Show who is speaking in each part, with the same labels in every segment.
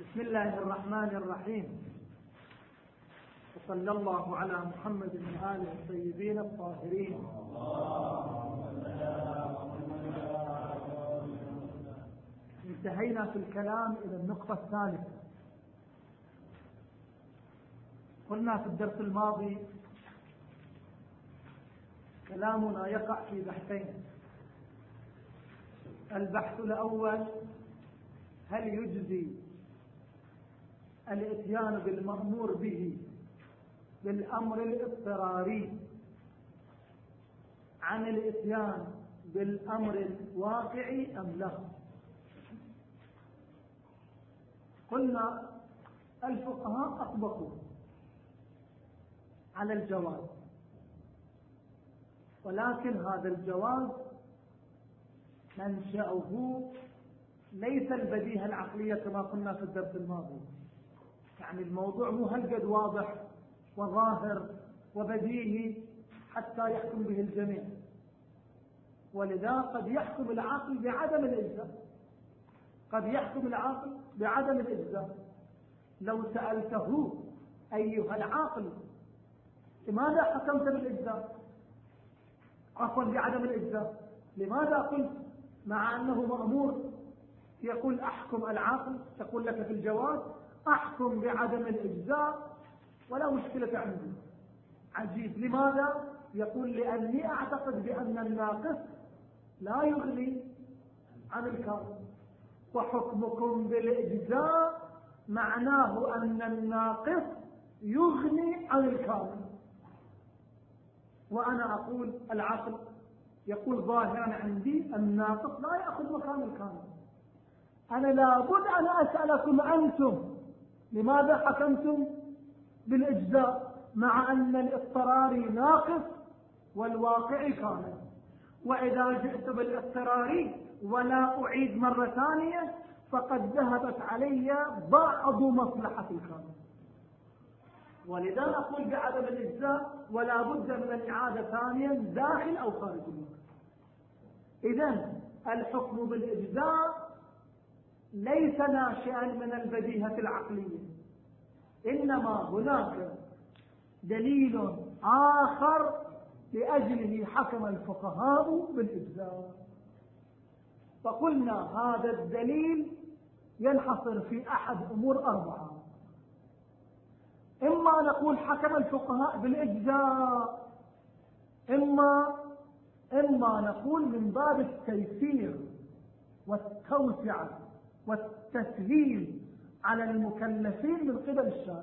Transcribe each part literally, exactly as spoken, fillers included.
Speaker 1: بسم الله الرحمن الرحيم، وصلى الله على محمد وآله الطيبين الطاهرين. انتهينا في الكلام إلى النقطة الثالثة. قلنا في الدرس الماضي كلامنا يقع في بحثين. البحث الأول: هل يجزي الاتيان بالمأمور به بالأمر الاضطراري عن الاتيان بالأمر الواقعي أم لا؟ قلنا الفقهاء أطبقوا على الجواز، ولكن هذا الجواز منشأه ليس البديهة العقلية كما قلنا في الدرس الماضي. يعني الموضوع مو هالقد واضح وظاهر وبديهي حتى يحكم به الجميع، ولذا قد يحكم العاقل بعدم الإجزاء. قد يحكم العاقل بعدم الإجزاء. لو سألته: أيها العاقل، لماذا حكمت بالإجزاء؟ عفوا بعدم الإجزاء، لماذا قلت مع أنه مأمور؟ يقول: أحكم العاقل، تقول لك في الجواز: أحكم بعدم الإجزاء ولا مشكلة عندي. عجيب، لماذا؟ يقول: لأني أعتقد بأن الناقص لا يغني عن الكامل، وحكمكم بالإجزاء معناه أن الناقص يغني عن الكامل. وأنا أقول العقل يقول ظاهرا عندي الناقص لا يأخذ مكان الكامل. أنا لابد أن أسألكم أنتم: لماذا حكمتم بالإجزاء مع أن الاضطراري ناقص والواقعي كامل؟ وإذا جئت بالاضطراري ولا أعيد مرة ثانية فقد ذهبت علي بعض مصلحة الكامل. ولذا أقول بعدم الإجزاء ولا بد من الإعادة ثانيا داخل أو خارج الوقت. إذن الحكم بالإجزاء ليس ناشئا من البديهة العقلية، إنما هناك دليل آخر لأجله حكم الفقهاء بالإجزاء. فقلنا هذا الدليل ينحصر في أحد أمور أربعة. إما نقول حكم الفقهاء بالإجزاء، إما إما نقول من باب التيسير والتوسعة والتسهيل على المكلفين من قبل الشارع.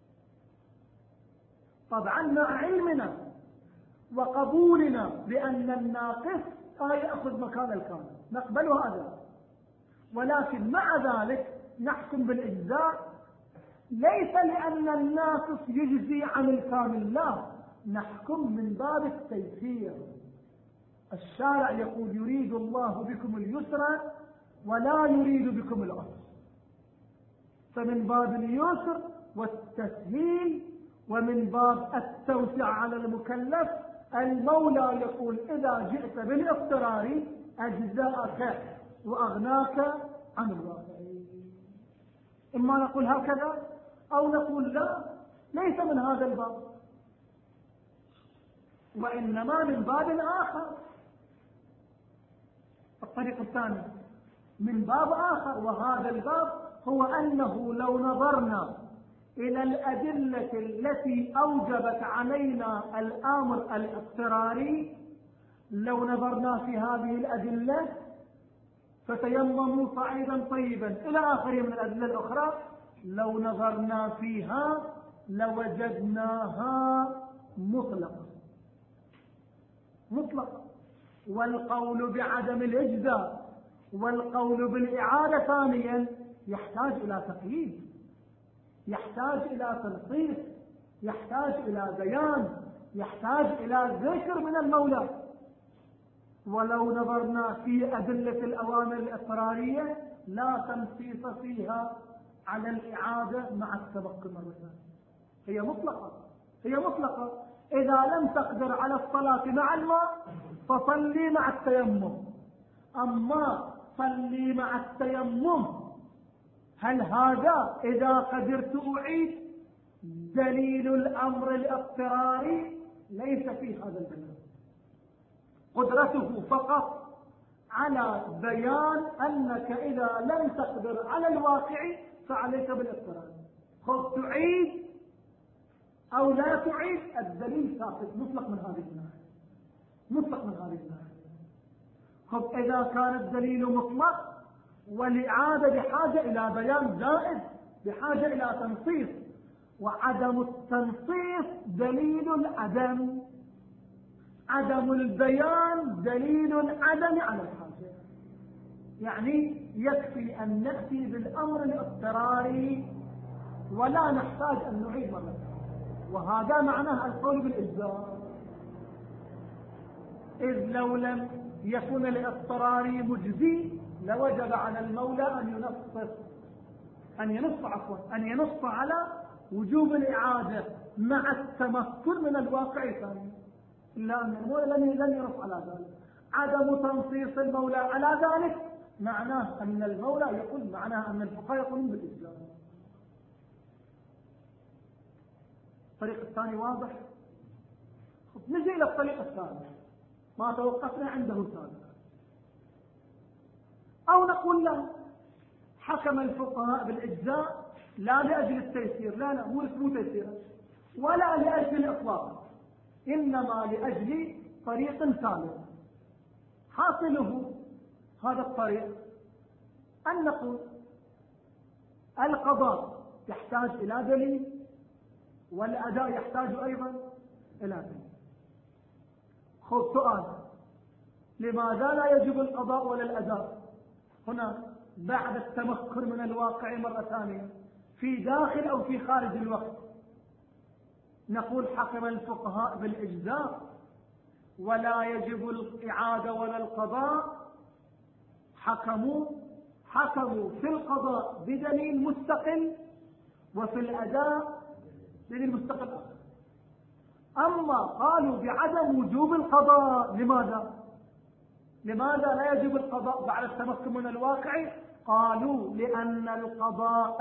Speaker 1: طبعا مع علمنا وقبولنا بأن الناقص لا يأخذ مكان الكامل نقبل هذا، ولكن مع ذلك نحكم بالإجزاء ليس لأن الناقص يجزي عن الكامل، لا، نحكم من باب التيسير. الشارع يقول: يريد الله بكم اليسر ولا يريد بكم العسر. فمن باب اليسر والتسهيل ومن باب التوسع على المكلف المولى يقول: إذا جئت بالاضطرار أجزاءك وأغناك عن الواقع. إما نقول هكذا أو نقول لا، ليس من هذا الباب، وإنما من باب آخر. الطريق الثاني من باب آخر، وهذا الباب هو أنه لو نظرنا إلى الأدلة التي أوجبت علينا الأمر الاضطراري، لو نظرنا في هذه الأدلة فتيمموا صعيدا طيبا إلى آخر من الأدلة الأخرى، لو نظرنا فيها لوجدناها مطلقة مطلقة. والقول بعدم الإجزاء والقول بالإعادة ثانيا يحتاج إلى تقييد، يحتاج إلى تلخيص، يحتاج إلى بيان، يحتاج إلى ذكر من المولى. ولو نظرنا في أدلة الأوامر الإضطرارية لا تنصيص فيها على الإعادة مع السبق مرة ثانية، هي مطلقة هي مطلقة. إذا لم تقدر على الصلاة مع الماء فصلي مع التيمم، أما صلي مع التيمم هل هذا إذا قدرت أعيد دليل الأمر الاضطراري؟ ليس في هذا البيان، قدرته فقط على بيان أنك إذا لم تقدر على الواقع فعليك بالاضطرار. خذ تعيد أو لا تعيد، الدليل ثابت مطلق من هذه الناحية، مطلق من هذه الناحية. خذ إذا كان الدليل مطلق والإعادة بحاجة إلى بيان زائد، بحاجة إلى تنصيص، وعدم التنصيص دليل العدم، عدم البيان دليل العدم على الحاجة. يعني يكفي أن نأتي بالأمر الاضطراري ولا نحتاج أن نعيد مرة، وهذا معناه القول بالإجزاء. إذ لو لم يكن الاضطراري مجزي لوجب على المولى أن ينص أن ينص عفوا أن ينص على وجوب الإعادة مع التمكن من الواقع الثاني، إلا أن المولى لن ينص على ذلك. عدم تنصيص المولى على ذلك معناه أن المولى يقول، معناه أن الفقهاء يقولون بالإجزاء. الطريق الثاني واضح. نجي إلى الطريق الثاني ما توقفنا عنده سابقا، أو نقول له حكم الفقهاء بالإجزاء لا لأجل التيسير، لا لا مو اسمه تيسير، ولا لأجل الإطلاق، إنما لأجل طريق ثالث. حاصله هذا الطريق أن نقول القضاء يحتاج إلى دليل والأداء يحتاج أيضا إلى دليل. خذ سؤال: لماذا لا يجب القضاء ولا الأداء هنا بعد التمكن من الواقع مرة ثانية، في داخل أو في خارج الوقت؟ نقول حكم الفقهاء بالإجزاء ولا يجب الإعادة ولا القضاء. حكموا حكموا في القضاء بدليل مستقل وفي الأداء دليل مستقل آخر. أما قالوا بعدم وجوب القضاء، لماذا؟ لماذا لا يجب القضاء بعد التمكن من الواقع؟ قالوا لأن القضاء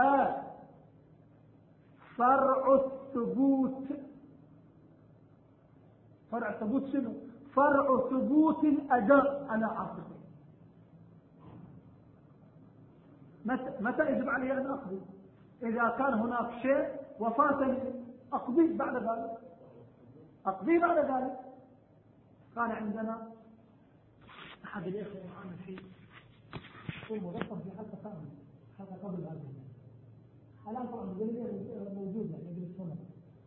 Speaker 1: فرع الثبوت. فرع الثبوت شنو؟ فرع ثبوت الأداء على عاصفه. متى متى يجب علي أن أقضي؟ إذا كان هناك شيء وفاتني أقضي بعد ذلك، أقضي بعد ذلك. كان عندنا أحد الإخوة معنا في هو موظف في حلقة ثانية، حلقة قبل هذه، الآن طبعا موجودة يجب السنة.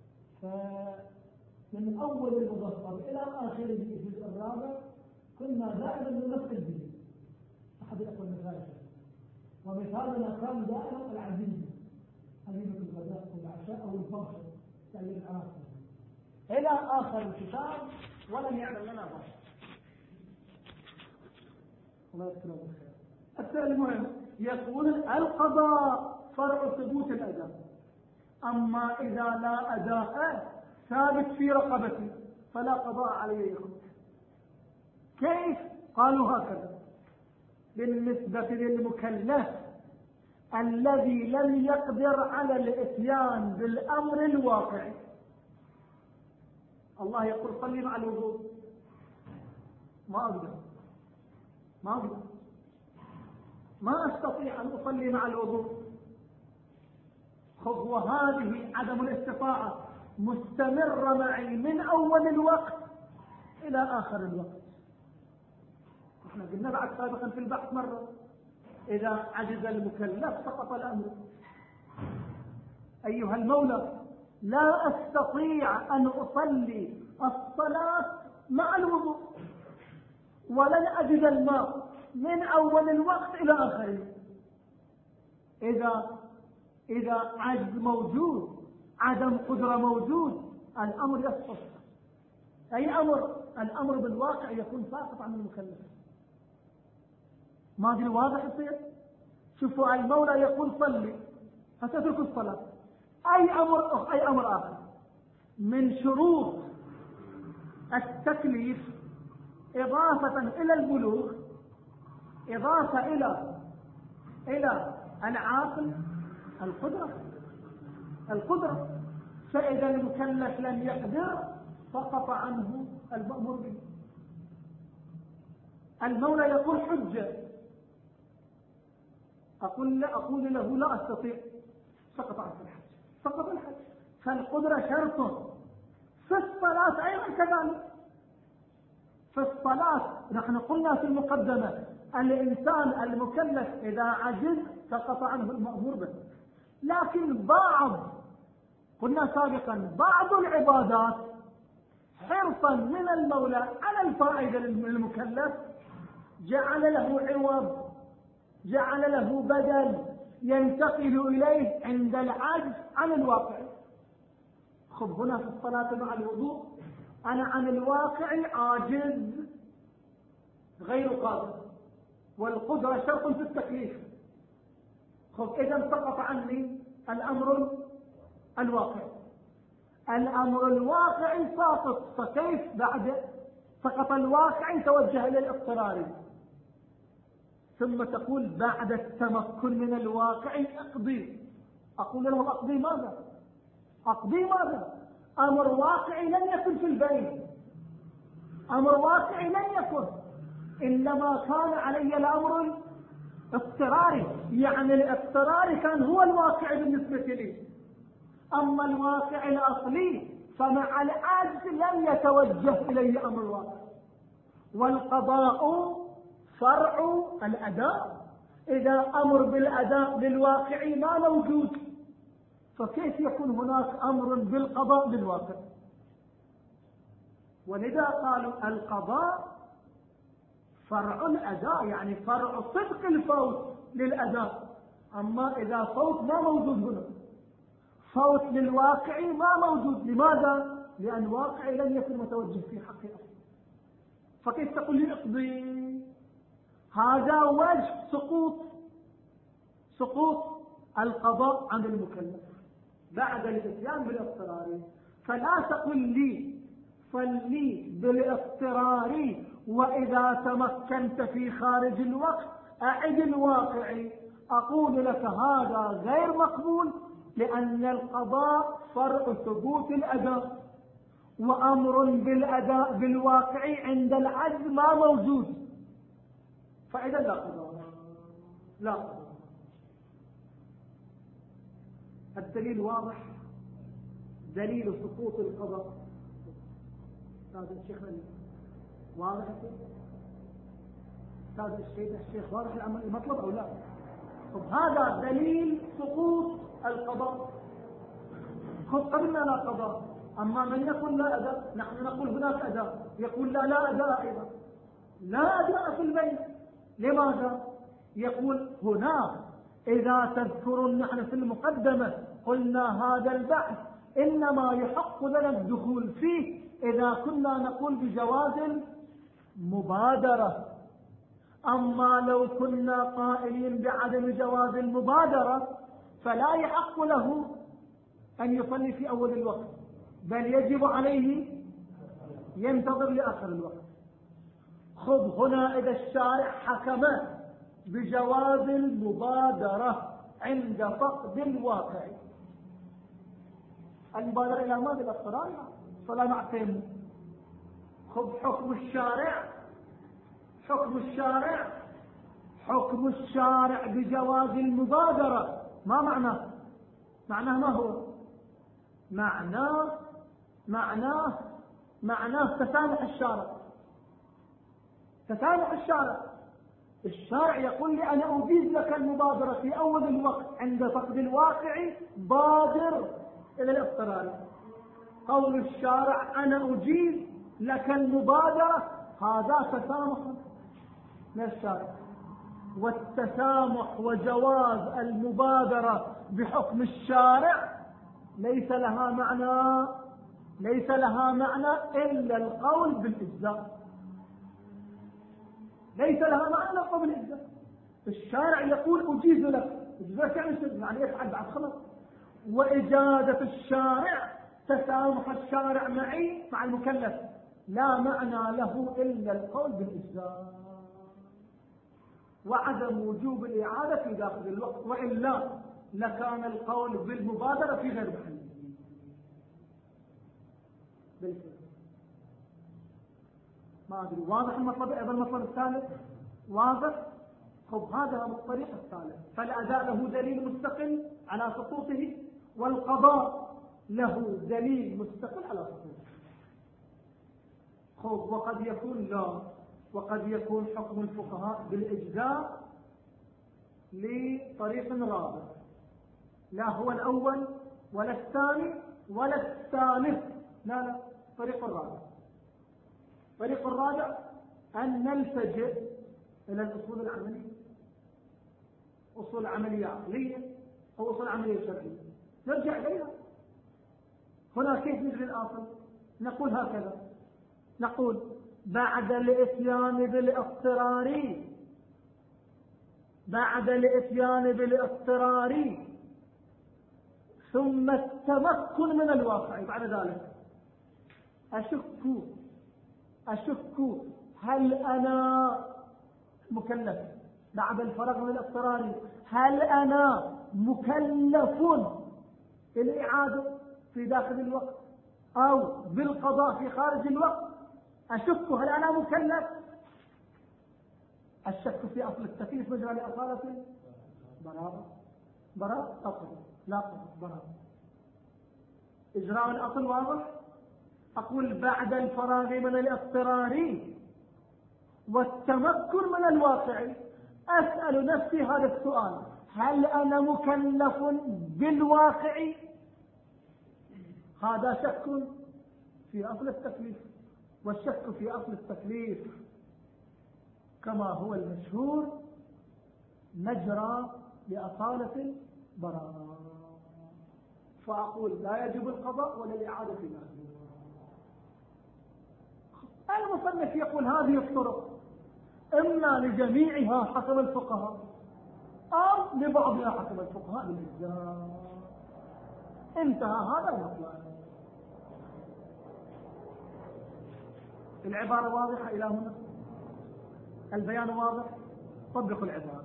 Speaker 1: فمن أول المظفر إلى آخر الجزء الرابع كنا دائما نمثل به أحد الأخوة المشايخ، ومثالنا كان دائما العزيز، حليمة الغداء والعشاء أو الفرش يعني العناصر إلى آخر الكتاب، ولم يعلم لنا ذلك. الله يذكره بالخير. السؤال المهم يقول القضاء فرع ثبوت الأداء، أما إذا لا أداء ثابت في رقبتي فلا قضاء عليه. كيف؟ قالوا هكذا: بالنسبة للمكلف الذي لم يقدر على الاتيان بالأمر الواقعي. الله يقول صلي مع الوضوء، ما أقدر ما أقدر ما أستطيع أن أصلي مع الوضوء. خذ، وهذه عدم الاستطاعة مستمرة معي من أول الوقت إلى آخر الوقت. احنا قلنا بعد سابقا في البحث مرة: إذا عجز المكلف سقط الأمر. أيها المولى، لا أستطيع أن أصلي الصلاة مع الوضوء، ولن أجد الماء من أول الوقت إلى آخره. إذا إذا عجز موجود، عدم قدرة موجود، الأمر يسقط. أي أمر؟ الأمر بالواقع يكون ساقط عن المكلف. ما أدري واضح يصير؟ شوفوا، المولى يقول صلي فتترك الصلاة. أي أمر أي أمر آخر من شروط التكليف إضافة إلى البلوغ، إضافة إلى إلى العاقل القدرة القدرة فإذا المكلف لم يقدر سقط عنه المأمور به. المولى يقول حجة، أقول, لا أقول له لا أستطيع، سقط عنه الحج، سقط الحج. فالقدرة شرط. في الصلاة أيضا كذلك. في الصلاة نحن قلنا في المقدمة الإنسان المكلف إذا عجز سقط عنه المأمور به، لكن بعض قلنا سابقا بعض العبادات حرصا من المولى على الفائدة للمكلف جعل له عوض، جعل له بدل ينتقل إليه عند العجز عن الواقع. خذ هنا في الصلاة مع الوضوء أنا عن الواقع عاجز غير قادر، والقدرة شرط في التكليف. خذ إذا سقط عني الأمر الواقع، الأمر الواقع ساقط، فكيف بعد سقط الواقع توجه إلى الاضطرار؟ ثم تقول بعد التمكن من الواقع اقضي. أقول له أقضي ماذا؟ أقضي ماذا؟ أمر واقعي لن يكن في البين، أمر واقعي لن يكن، إنما كان علي الأمر اضطراري، يعني الاضطرار كان هو الواقع بالنسبة لي. أما الواقع الأصلي فمع العجز لم يتوجه إلي أمر الواقع. والقضاء فرع الأداء، إذا أمر بالأداء بالواقع ما موجود فكيف يكون هناك أمر بالقضاء بالواقع؟ ولذا قالوا القضاء فرع الأداء، يعني فرع صدق الفوت للأداء. أما إذا فوت ما موجود هنا، فوت للواقع ما موجود. لماذا؟ لأن الواقع لم يكن متوجه في حق أصلا، فكيف تقول لي اقضي؟ هذا وجه سقوط سقوط القضاء عن المكلف بعد الاتيان بالاضطرار. فلا تقل لي صلي بالاضطرار وإذا تمكنت في خارج الوقت أعد الواقع. أقول لك هذا غير مقبول، لأن القضاء فرع ثبوت الأداء، وأمر بالأداء بالواقع عند العجز ما موجود، فإذا لا قضاء لا قضاء. الدليل واضح، دليل سقوط القضاء. هذا الشيخ واضح، هذا الشيخ الشيخ واضح المطلب أو لا؟ طب هذا دليل سقوط القضاء. خذ قبلنا لا قضاء، أما من يقول لا أداء نحن نقول هناك أداء، يقول لا لا أداء أيضا، لا أداء في البيت. لماذا؟ يقول هنا إذا تذكرون نحن في المقدمة قلنا هذا البحث إنما يحق لنا الدخول فيه إذا كنا نقول بجواز المبادرة. أما لو كنا قائلين بعدم جواز المبادرة فلا يحق له أن يصلي في أول الوقت، بل يجب عليه ينتظر لآخر الوقت. خذ هنا إذا الشارع حكم بجواز المبادرة عند فقد الواقع، المبادرة إلى ماذا؟ إلى الصلاة، صلاة مع التيمم. خذ حكم الشارع، حكم الشارع حكم الشارع بجواز المبادرة. ما معناه؟ معناه ما هو؟ معناه معناه معناه تسامح الشارع، تسامح الشارع. الشارع يقول لي أنا أجيز لك المبادرة في أول الوقت، عند فقد الواقع بادر إلى الاضطرار. قول الشارع أنا أجيز لك المبادرة هذا تسامح من الشارع. والتسامح وجواز المبادرة بحكم الشارع ليس لها معنى ليس لها معنى إلا القول بالإجزاء، ليس لها معنى إلا القول بالإجزاء. الشارع يقول أجيز لك، إجزاء يعني يعني يفعل بعد خلاص. وإجازة الشارع تسامح الشارع معي مع المكلف لا معنى له إلا القول بالإجزاء. وعدم وجوب الإعادة في داخل الوقت، وإلا لكان القول بالمبادرة في غير محله. بالفعل ما أدري واضح المطلب. أيضا المطلب الثالث واضح. خب هذا هو الطريق الثالث. فالأداء له دليل مستقل على سقوطه، والقضاء له دليل مستقل على سقوطه. خب وقد يكون لا، وقد يكون حكم الفقهاء بالإجزاء لطريق رابع، لا هو الأول ولا الثاني ولا الثالث، لا لا طريق الرابع. طريق الرابع أن نلتجئ إلى الأصول العملية، أصول عملية عقلية أو أصول عملية شرعية، نرجع إليها. هنا كيف نجري الآصل؟ نقول هكذا، نقول بعد الإتيان بالاضطرار، بعد الإتيان بالاضطرار ثم التمكن من الواقع بعد ذلك، أشك أشك هل أنا مكلف بعد الفراغ من الاضطرار، هل أنا مكلف بالإعادة في داخل الوقت أو بالقضاء في خارج الوقت؟ أشك هل أنا مكلف. الشك في أصل التكليف مجرى لأصالة براءة، براءة أصل لا براءة. إجراء الأصل واضح. أقول بعد الفراغ من الاضطرار والتمكن من الواقع أسأل نفسي هذا السؤال، هل أنا مكلف بالواقع؟ هذا شك في أصل التكليف، والشك في أصل التكليف كما هو المشهور مجرى لأصالة البراءة. فأقول لا يجب القضاء ولا الإعادة في ذلك. المصنف يقول هذه الطرق إما لجميعها حسب الفقهاء أو لبعضها حسب الفقهاء بالإجزاء. انتهى هذا المطلب. العبارة واضحة إلى هنا، البيان واضح، طبقوا العبارة.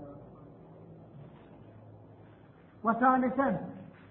Speaker 1: وثالثا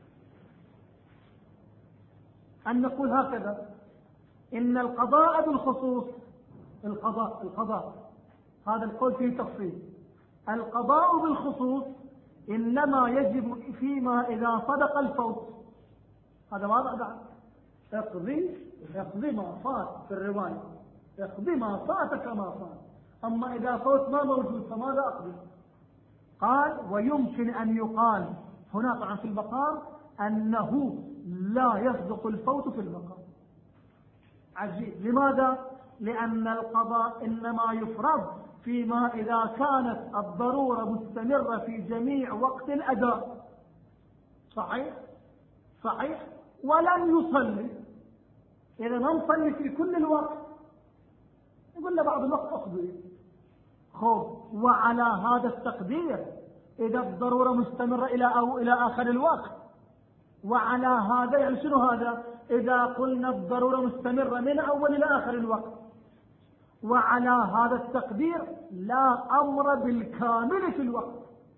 Speaker 1: أن نقول هكذا، إن القضاء بالخصوص، القضاء القضاء هذا القول فيه تفصيل، القضاء بالخصوص إنما يجب فيما إذا صدق الفوت. هذا واضح بعد، اقضي اقضي ما فات في الرواية، اقضي ما فات كما فات، أما إذا فوت ما موجود فماذا أقضي؟ قال ويمكن أن يقال هنا طبعا في المقام أنه لا يصدق الفوت في المقام. عجيب. لماذا؟ لأن القضاء إنما يفرض فيما إذا كانت الضرورة مستمرة في جميع وقت الأداء. صحيح؟ صحيح. ولم يصلي، إذا ما نصلي في كل الوقت، يقول له بعض الوقت أقضي. خب وعلى هذا التقدير إذا الضرورة مستمرة إلى أو إلى آخر الوقت، وعلى هذا يعني شنو هذا؟ إذا قلنا الضرورة مستمرة من أول إلى آخر الوقت، وعلى هذا التقدير لا أمر بالكامل في الوقت.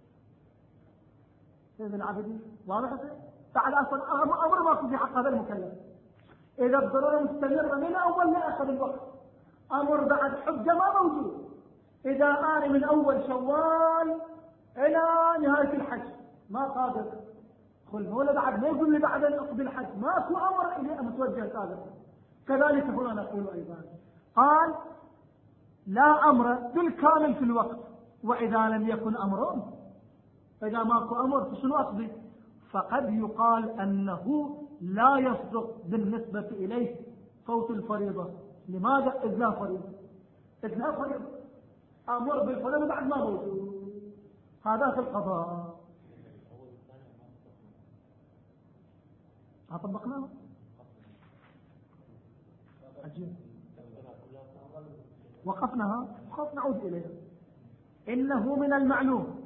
Speaker 1: سيد العابدين واضح؟ بعد أصلا أمر ما في حق هذا المكلف. إذا الضرورة مستمرة من أول لآخر الوقت، أمر بعد حجة ما موجود. إذا أنا من أول شوال إلى نهاية الحج ما قادر، قل ولا بعد ما يقول لي بعد أن أقضي الحج، ماكو أمر إلي متوجه هذا. كذلك هنا نقول أيضا، قال لا أمر بالكامل في الوقت، وإذا لم يكن أمر، إذا ماكو أمر فشنو أقضي؟ فقد يقال أنه لا يصدق بالنسبة إليه فوت الفريضة. لماذا؟ إذ لا فريضة، إذ لا فريضة، أمر بالفريضة بعد ما موجود. هذا في القضاء. طبقناه. عجيب. وقفناها وقف نعود إليها. إنه من المعلوم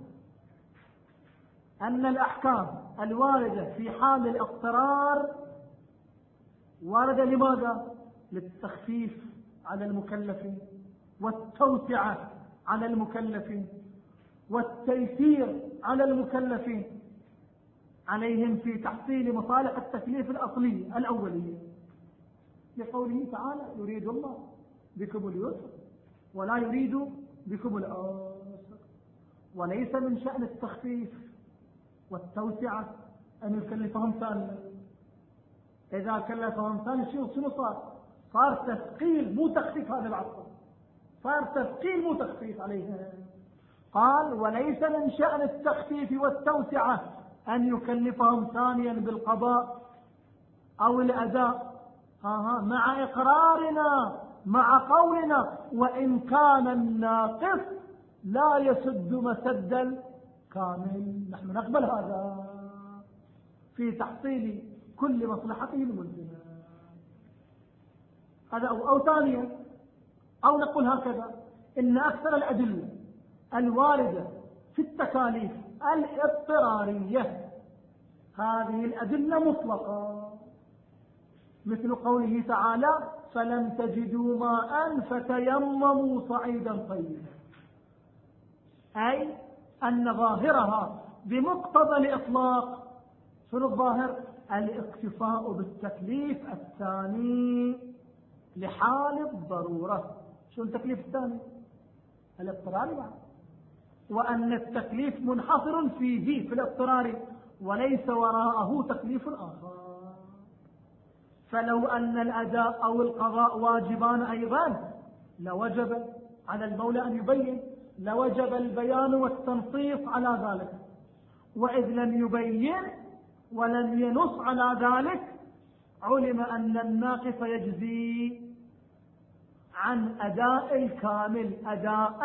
Speaker 1: أن الأحكام الواردة في حال الاضطرار واردة لماذا؟ للتخفيف على المكلفين والتوسعة على المكلفين، والتيسير على المكلفين عليهم في تحصيل مصالح التكليف الأصلية الأولية، لقوله تعالى يريد الله بكم اليسر ولا يريد بكم العسر. وليس من شأن التخفيف والتوسعة أن يكلفهم ثانيا. إذا كلفهم ثاني شيء شنو صار؟ صار تثقيل مو تخفيف. هذا العصر صار تثقيل مو تخفيف عليهم. قال وليس من شأن التخفيف والتوسعة أن يكلفهم ثانيا بالقضاء أو الأداء آه مع إقرارنا مع قولنا وإن كان الناقص لا يسد مسد الكامل. نحن نقبل هذا في تحصيل كل مصلحته الملزمة. هذا أو, أو ثانيا أو نقول هكذا إن أكثر الأدلة الواردة في التكاليف الاضطرارية هذه الأدلة مطلقة، مثل قوله تعالى فلم تجدوا ماء فتيمموا صعيدا طيبا، أي أن ظاهرها بمقتضى الإطلاق شنو الظاهر؟ الاكتفاء بالتكليف الثاني لحال الضرورة. شو التكليف الثاني؟ الاضطراري بعد، وأن التكليف منحصر فيه في الاضطرار وليس وراءه تكليف آخر. فلو أن الأداء أو القضاء واجبان أيضا لوجب على المولى أن يبين، لوجب البيان والتنصيص على ذلك، وإذ لم يبين ولم ينص على ذلك علم أن الناقص يجزي عن أداء الكامل أداء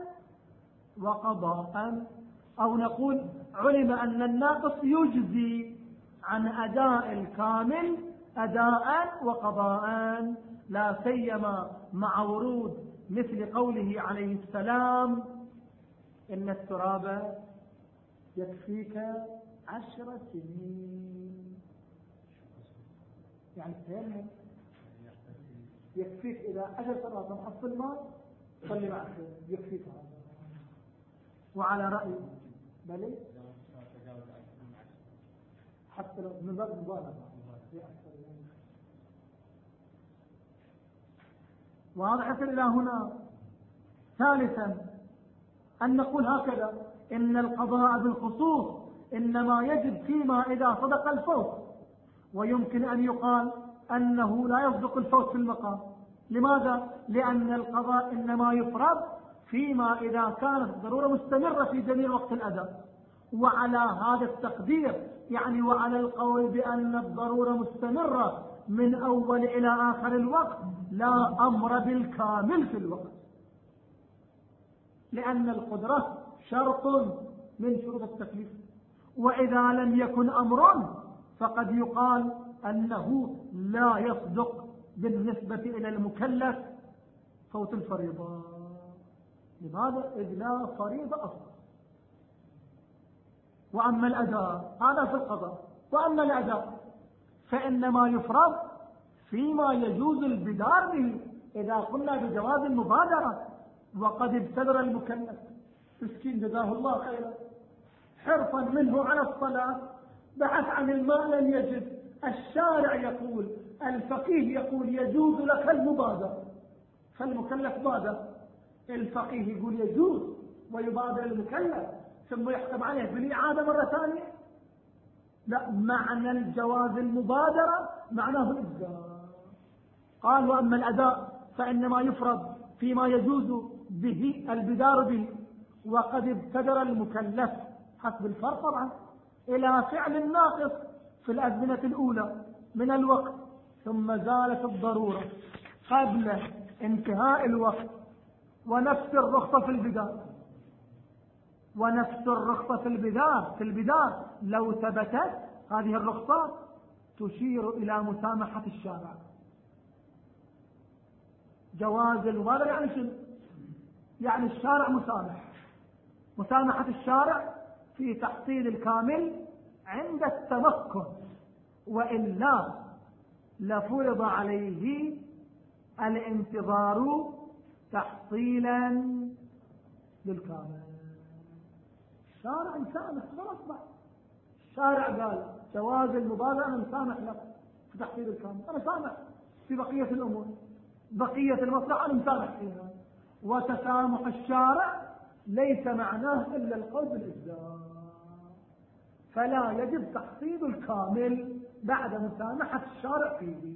Speaker 1: وقضاء، أو نقول علم أن الناقص يجزي عن أداء الكامل أداء وقضاء، لا سيما مع ورود مثل قوله عليه السلام إن التراب يكفيك عشر سنين. يعني التيمم يكفيك إذا عشر سنوات محصل ماء صلي مع الخير يكفيك هذا. وعلى رأي بل حتى لو من باب مبالغة واضح إلى هنا. ثالثا أن نقول هكذا إن القضاء بالخصوص إنما يجب فيما إذا صدق الفوت، ويمكن أن يقال أنه لا يصدق الفوت في المقام. لماذا؟ لأن القضاء إنما يفرض فيما إذا كانت الضرورة مستمرة في جميع وقت الأداء. وعلى هذا التقدير يعني وعلى القول بأن الضرورة مستمرة من أول إلى آخر الوقت لا أمر بالكامل في الوقت، لأن القدرة شرط من شروط التكليف. وإذا لم يكن أمر فقد يقال أنه لا يصدق بالنسبة إلى المكلف فوت الفريضة. لماذا؟ إذ لا فريضة أصلا. وأما الأداء هذا في القضاء. وأما الأداء فإنما يفرض فيما يجوز البدار به إذا قلنا بجواز المبادرة. وقد ابتدر المكلف مسكين جزاه الله خيرا حرصا منه على الصلاة بحث عن الماء لم يجد. الشارع يقول الفقيه يقول يجوز لك المبادرة، فالمكلف بادر. الفقيه يقول يجوز ويبادر المكلف ثم يحكم عليه بالإعادة مرة ثانية. لا، معنى الجواز المبادرة معناه الإجزاء. قال وأما الأداء فإنما يفرض فيما يجوز به البدار به، وقد ابتدر المكلف حسب الفرق طبعا إلى فعل الناقص في الأزمنة الأولى من الوقت، ثم زالت الضرورة قبل انتهاء الوقت، ونفس الرخصة في البدار ونفس الرخصة في البدار في البدار لو ثبتت هذه الرخصات تشير إلى مسامحة الشارع. جواز المبادرة يعني شنو؟ يعني الشارع مسامح، مسامحة الشارع في تحصيل الكامل عند التمكن، وإلا لفرض عليه الانتظار تحصيلا للكامل. الشارع مسامح خلاص. الشارع قال جواز المبادرة أنا مسامح لك في تحصيل الكامل، أنا سامح في بقية الأمور، بقية المصلحة أنا مسامح فيها. وتسامح الشارع ليس معناه إلا القول بالإجزاء، فلا يجب تحصيل الكامل بعد مسامحة الشارع فيه.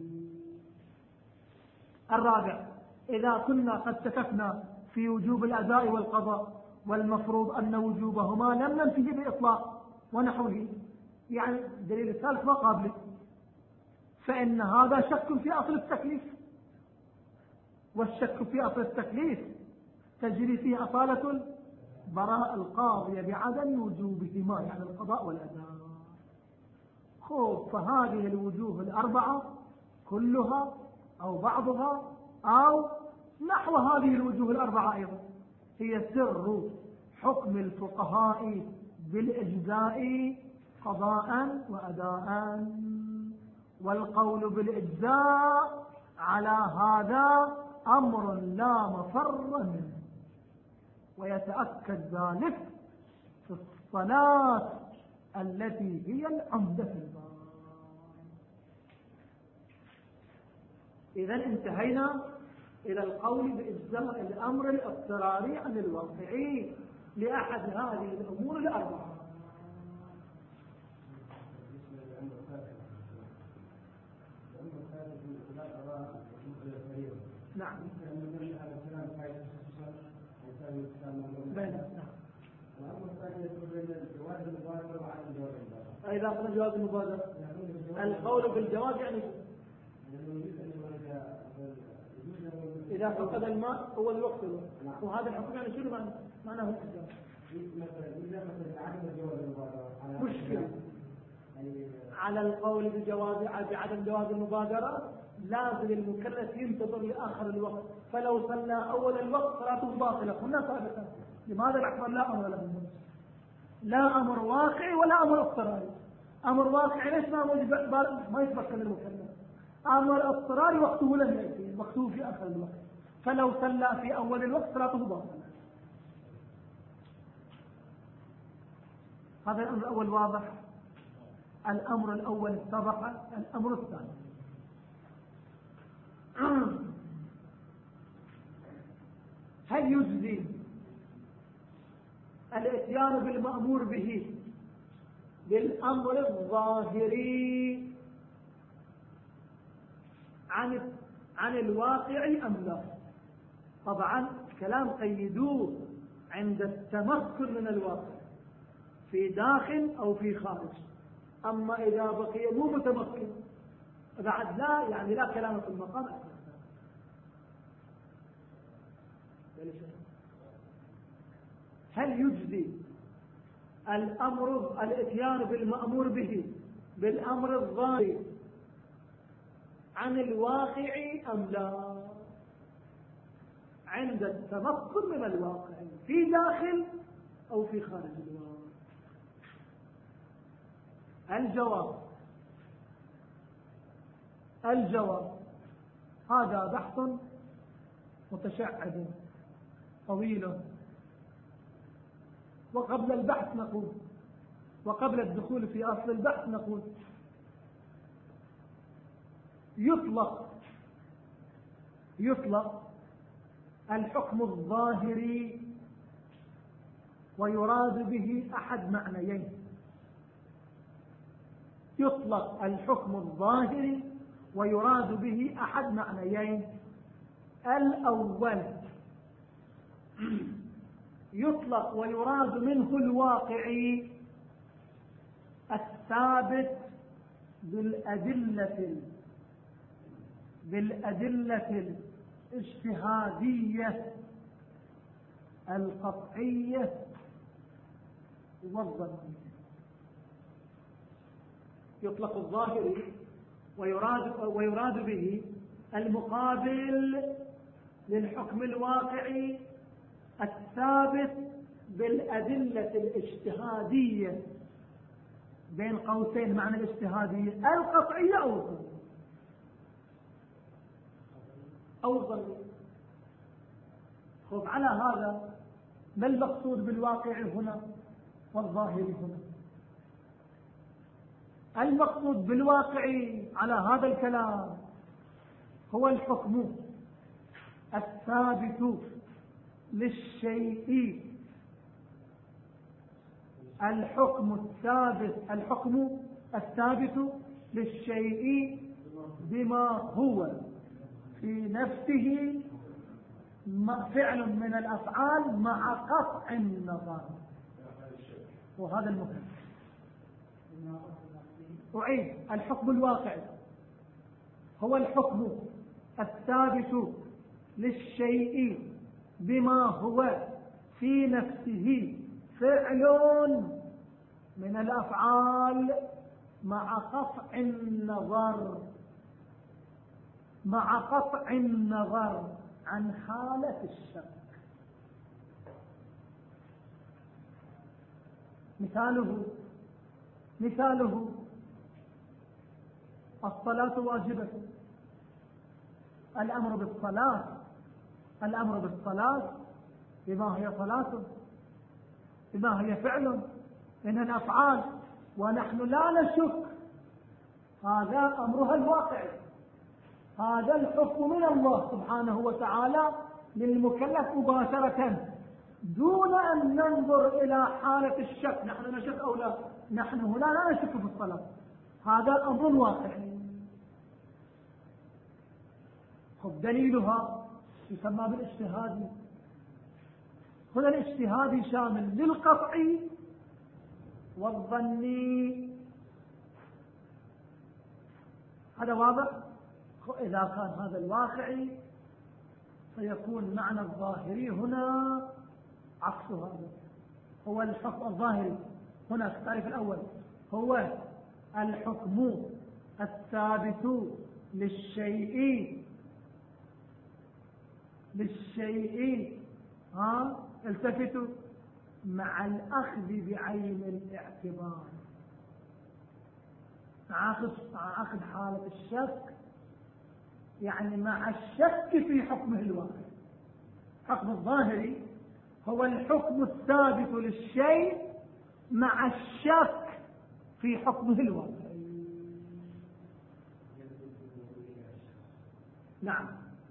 Speaker 1: الرابع، إذا كنا قد شككنا في وجوب الأداء والقضاء والمفروض أن وجوبهما لم ننفيه بإطلاق ونحوه، يعني دليل الثالث ما قابله، فإن هذا شك في أصل التكليف، والشك في أصل التكليف تجري فيه أصالة براء القاضية بعدم وجوبهما، يعني القضاء والأداء. خوف، فهذه الوجوه الأربعة كلها أو بعضها أو نحو هذه الوجوه الأربعة أيضا هي سر حكم الفقهاء بالإجزاء قضاء وأداء. والقول بالإجزاء على هذا أمر لا مفر منه، ويتأكد ذلك في الصلاة التي هي العمدة في الباب. إذا انتهينا إلى القول بإجزاء الأمر الاضطراري عن الواقعي لأحد هذه الأمور الأربعة. نعم. إذا قلنا جواز المبادرة القول بالجواز يعني إذا فقد الماء هو الوقت، وهذا الحكم يعني شنو معناه؟ مشكلة على القول بجواز بعدم جواز المبادرة لازم المكلف ينتظر لآخر الوقت، فلو صلى أول الوقت صلاته باطلة. قلنا سابقا لماذا الأحمر لا أمر له، لا أمر واقعي ولا أمر اضطراري. أمر واقعي ليش ما ما يتمكن المكلف، أمر اضطراري وقته لم يأتي، وقته في آخر الوقت، فلو صلى في أول الوقت صلاته باطلة. هذا الأمر الأول واضح. الأمر الأول اتضح. الأمر الثاني هل يجزي الاتيان بالمأمور به بالأمر الظاهري عن عن الواقع أم لا؟ طبعا كلام قيدوه عند التمكن من الواقع في داخل أو في خارج. أما إذا بقي مو متمكن بعد لا، يعني لا كلام في المقام أكثر. هل يجزي الأمر الاتيان بالمأمور به بالأمر الظاهر عن الواقع أم لا؟ عند التمكن من الواقع في داخل أو في خارج الواقع. الجواب الجواب هذا بحث متشعب طويل، وقبل البحث نقول وقبل الدخول في أصل البحث نقول يطلق يطلق الحكم الظاهري ويراد به أحد معنيين. يطلق الحكم الظاهري ويراد به أحد معنيين. الأول يطلق ويراد منه الواقعي الثابت بالأدلة بالأدلة الاجتهادية القطعية والظنية. يطلق الظاهري ويراد ويراد به المقابل للحكم الواقعي الثابت بالأدلة الاجتهادية، بين قوسين معنى الاجتهادية القطعية أو الظنية أو الظنية. خذ على هذا ما المقصود بالواقع هنا؟ والظاهري هنا. المقصود بالواقع على هذا الكلام هو الحكم الثابت للشيء، الحكم الثابت الحكم الثابت للشيء بما هو في نفسه فعل من الأفعال مع قطع النظر. وهذا المهم. أعيد: الحكم الواقعي هو الحكم الثابت للشيء بما هو في نفسه فعل من الأفعال مع قطع النظر مع قطع النظر عن حالة الشك. مثاله مثاله الصلاة واجبة. الأمر بالصلاة الأمر بالصلاة بما هي صلاة، بما هي فعل من الأفعال، ونحن لا نشك، هذا أمرها الواقعي، هذا الحكم من الله سبحانه وتعالى للمكلف مباشرة دون أن ننظر إلى حالة الشك. نحن نشك أو لا، نحن هنا لا نشك في الصلاة، هذا أمر واقعي. خذ دليلها يسمى بالاجتهادي. هنا الاجتهادي شامل للقطعي والظني. هذا واضح. إذا كان هذا الواقعي فيكون معنى الظاهري هنا عكس هذا. هو الحكم الظاهري هنا في التعريف الأول هو الحكم الثابت للشيء للشيء ها التفتوا مع الأخذ بعين الاعتبار، مع أخذ حالة الشك، يعني مع الشك في حكمه الواقعي. حكم الظاهري هو الحكم الثابت للشيء مع الشك في حكمه الواقعي. نعم.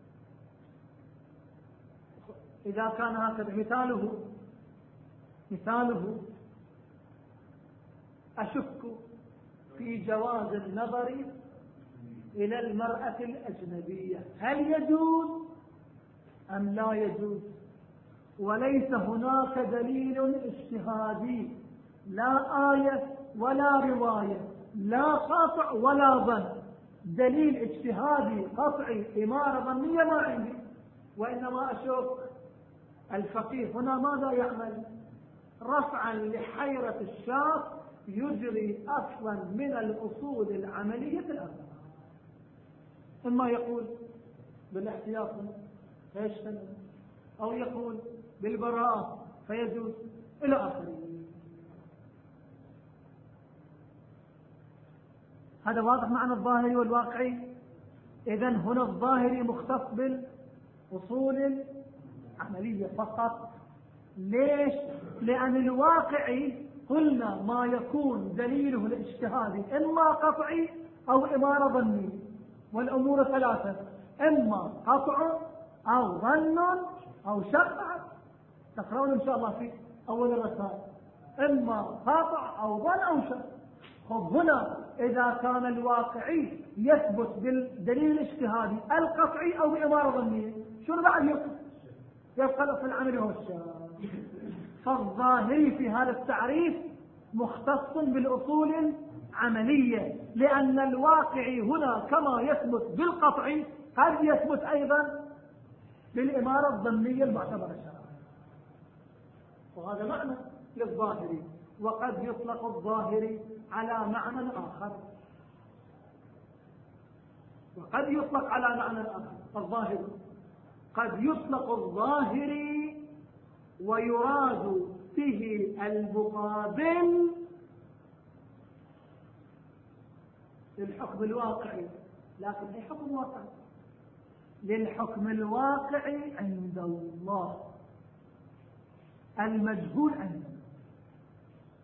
Speaker 1: إذا كان هكذا مثاله مثاله أشك في جواز النظر إلى المرأة الأجنبية، هل يجوز أم لا يجوز؟ وليس هناك دليل اجتهادي، لا آية ولا رواية، لا قطع ولا ظن. دليل اجتهادي قطعي إمارة ظنية ما عندي، وإنما أشك. الفقيه هنا ماذا يعمل؟ رفعا لحيرة الشاك يجري أصلا من الأصول العملية الأربعة. إما يقول بالاحتياط فيجتنب، أو يقول بالبراءة فيجوز، إلى آخره. هذا واضح معنى الظاهري والواقعي. إذن هنا الظاهري مختص بالأصول العملية فقط. ليش؟ لأن الواقعي قلنا ما يكون دليله الاجتهادي إما قطعي أو إمارة ظنية، والأمور ثلاثة: إما قطع أو ظن أو شك. تقرأون إن شاء الله في أول الرسائل إما قطع أو ظن أو شك. خب هنا إذا كان الواقعي يثبت بالدليل الاجتهادي القطعي أو بإمارة ظنية، شو بعد يقف؟ يبقى في العمل هو الشك. فالظاهري في هذا التعريف مختص بالأصول العملية، لأن الواقعي هنا كما يثبت بالقطعي قد يثبت أيضا بالإمارة الظنية المعتبرة شرعا. وهذا معنى للظاهري. وقد يطلق الظاهري على معنى آخر، وقد يطلق على معنى آخر. الظاهري قد يطلق الظاهري ويراد به المقابل للحكم الواقعي. لكن أي حكم واقعي؟ للحكم الواقعي عند الله المجهول عنده.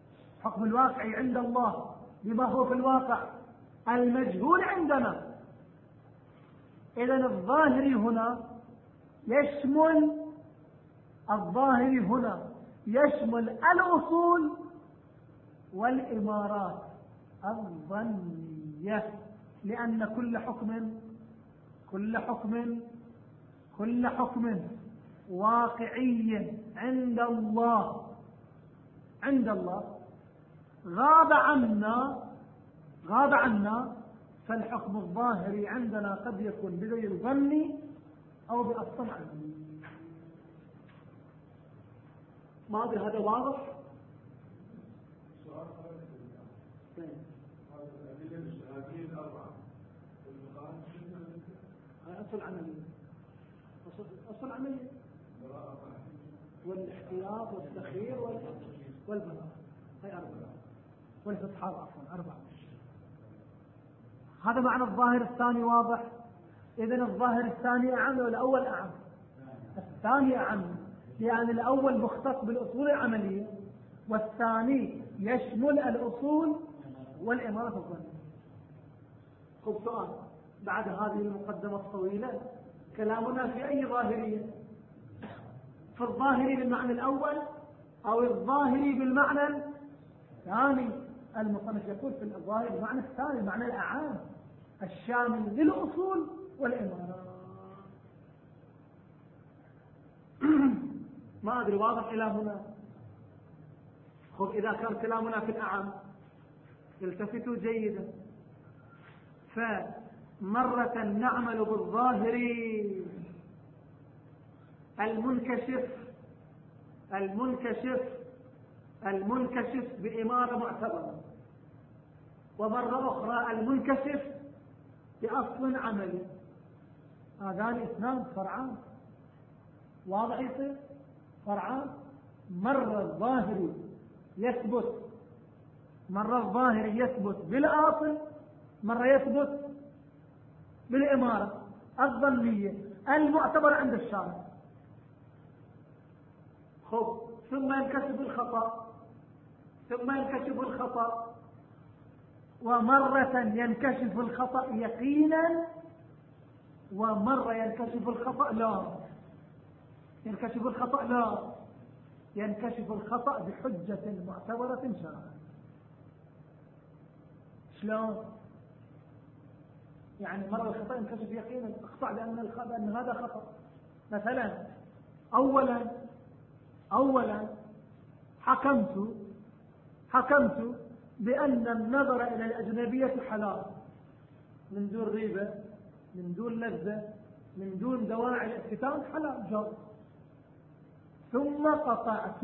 Speaker 1: حكم الواقعي عند الله بما هو في الواقع المجهول عندنا. إذن الظاهري هنا يشمل الظاهري هنا يشمل الأصول والإمارات الظنية، لأن كل حكم كل حكم كل حكم واقعي عند الله عند الله غاب عنا غاب عنا فالحكم الظاهري عندنا قد يكون بذي الظن أو بأصل عنه. ما أدري هذا واضح؟ أصل عملية أصل عملية والاحتياط والتخيير والبلاغ هي أربعة والفتحات عفوا أربعة. هذا معنى الظاهر الثاني واضح. إذن الظاهر الثاني أعم والأول أعم. الثاني أعم لأن الأول مختص بالأصول العملية والثاني يشمل الأصول والإمارة الظنية. خذ سؤال بعد هذه المقدمة الطويلة، كلامنا في أي ظاهرية؟ في الظاهري بالمعنى الأول أو الظاهري بالمعنى الثاني؟ المصنف يقول في الظاهر بالمعنى الثاني، المعنى الأعام الشامل للأصول والإمارات. ما أدري واضح إلى هنا؟ خذ إذا كان كلامنا في الأعام التفتوا جيدا. فمرة نعمل بالظاهر المنكشف المنكشف المنكشف بإمارة معتبرة، ومرة أخرى المنكشف بأصل عملي. هذان اثنان فرعان واضح يصير فرعان. مرة الظاهري يثبت مرة الظاهري يثبت بالأصل، مرة يثبت بالإمارة الظنية المعتبرة عند الشارع. خب ثم ينكشف الخطأ ثم ينكشف الخطأ ومرة ينكشف الخطأ يقينا، ومرة ينكشف الخطأ لا ينكشف الخطأ لا ينكشف الخطأ بحجة معتبرة شرعا. شلون؟ يعني مرة الخطأ ينكشف يقينا اخطأ لأن الخطأ أن هذا خطأ. مثلا أولا أولا حكمت حكمت بأن النظر إلى الأجنبية حلال من دون ريبة، من دون لذة، من دون دواعي الافتتان، حلال جائز. ثم قطعت،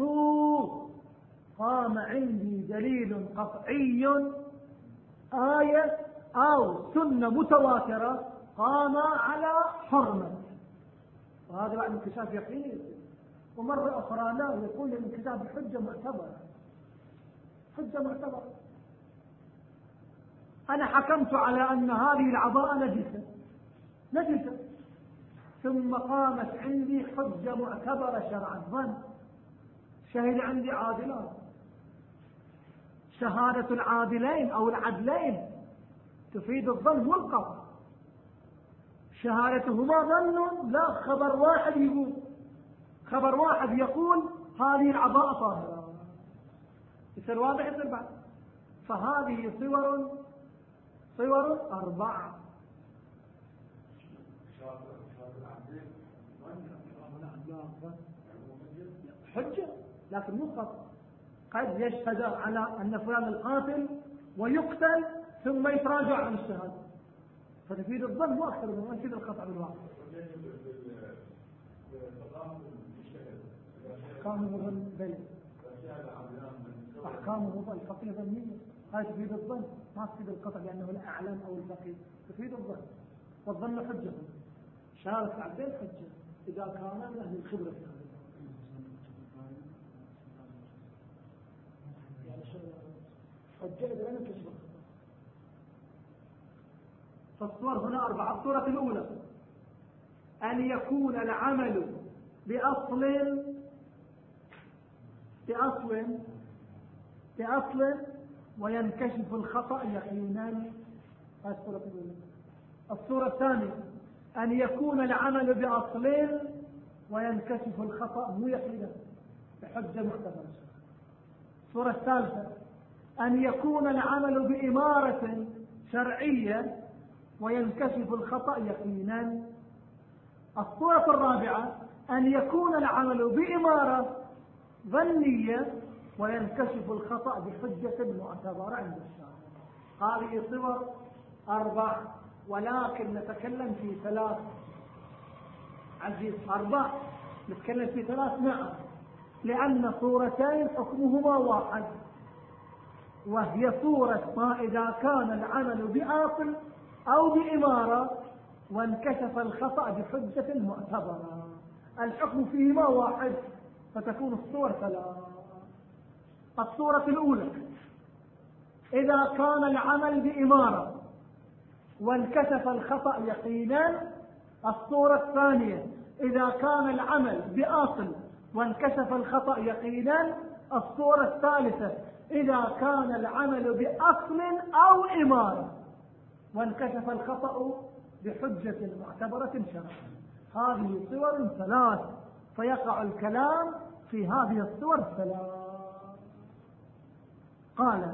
Speaker 1: قام عندي دليل قطعي آية أو سنة متواترة قام على حرمة، وهذا بعد انكشاف يقين. ومرة أخرى لا، يقول الانكشاف بحجة معتبرة حجة معتبرة. أنا حكمت على أن هذه العباءة نجسة نجسة ثم قامت عندي حجة معتبرة شرعا، ظن شهد عندي عادلان. شهادة العادلين أو العدلين تفيد الظن والقطع. شهادتهما ظن لا، خبر واحد يقول خبر واحد يقول هذه العباءة طاهرة. يصير واضح يصير بعد. فهذه صور صور أربعة. حجة لكن مو خطأ. قد يشهد على أن فلان القاتل ويقتل ثم يتراجع عن الشهادة، فتفيد الظن مو أكثر من أنشد الخطأ بالواقع. أحكامه ظن بلد أحكامه ظن فقيه ظنية، هاي تفيد الظن ما تفيد القطع لأنه لا أعلم أو الفقيه، تفيد الظن. والظن حجة. شارك عبدين حجة إذا كان من أهل الخبرة في هذا يعني حجة إذا لم يكشف الخطأ. فالصور هنا أربعة. الصورة الأولى أن يكون العمل بأصل بأصل بأصل وينكشف الخطأ يقينا. الصورة الأولى. الصورة الثانية أن يكون العمل بأصل وينكشف الخطأ مو يقينا بحجة مختبرة. الصورة الثالثة أن يكون العمل بإمارة شرعية وينكشف الخطأ يقينا. الصورة الرابعة أن يكون العمل بإمارة ظنية وينكشف الخطأ بحجة معتبرة عند الشارع. هذه صور أربع، ولكن نتكلم في ثلاث. عزيز أربع نتكلم في ثلاث. نعم، لأن صورتين حكمهما واحد، وهي صورة ما إذا كان العمل بآصل أو بإمارة وانكشف الخطأ بحجة معتبرة. الحكم فيهما واحد، فتكون الصور ثلاث. الصورة الأولى إذا كان العمل بإمارة وانكشف الخطأ يقينا. الصورة الثانية إذا كان العمل بأصل وانكشف الخطأ يقينا. الصورة الثالثة إذا كان العمل بأصل أو إمارة وانكشف الخطأ بحجة معتبرة شرعا. هذه صور ثلاث، فيقع الكلام في هذه الصور الثلاث. قال: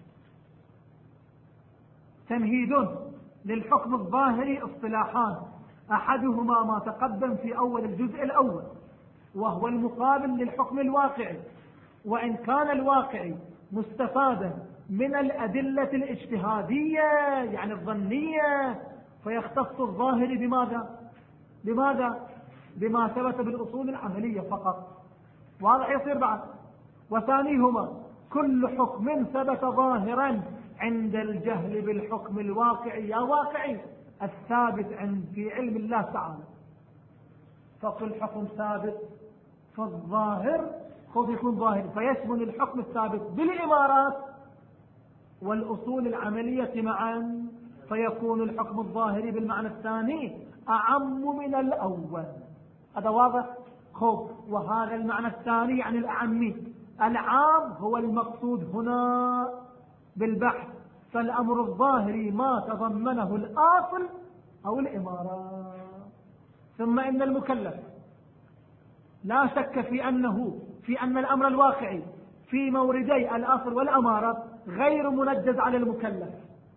Speaker 1: تمهيد للحكم الظاهري اصطلاحان، أحدهما ما تقدم في أول الجزء الأول وهو المقابل للحكم الواقعي، وإن كان الواقعي مستفادا من الأدلة الاجتهادية يعني الظنية، فيختص الظاهر بماذا؟ بماذا؟ بما ثبت بالأصول العملية فقط. واضح يصير بعد. وثانيهما كل حكم ثبت ظاهرا عند الجهل بالحكم الواقعي يا واقعي الثابت عند في علم الله تعالى. فكل حكم ثابت في الظاهر خذ يكون ظاهر، فيشمل الحكم الثابت بالإمارات والأصول العملية معا، فيكون الحكم الظاهري بالمعنى الثاني أعم من الأول. هذا واضح؟ خب، وهذا المعنى الثاني يعني الأعمي. العام هو المقصود هنا بالبحث، فالأمر الظاهري ما تضمنه الآصل أو الإمارة. ثم إن المكلف لا شك في أنه في أن الأمر الواقعي في موردي الآصل والأمارة غير منجز على المكلف.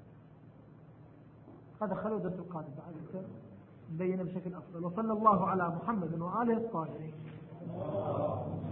Speaker 1: هذا خلو درس القادم بعد نبين بشكل أفضل. وصلى الله على محمد وآله الطاهرين.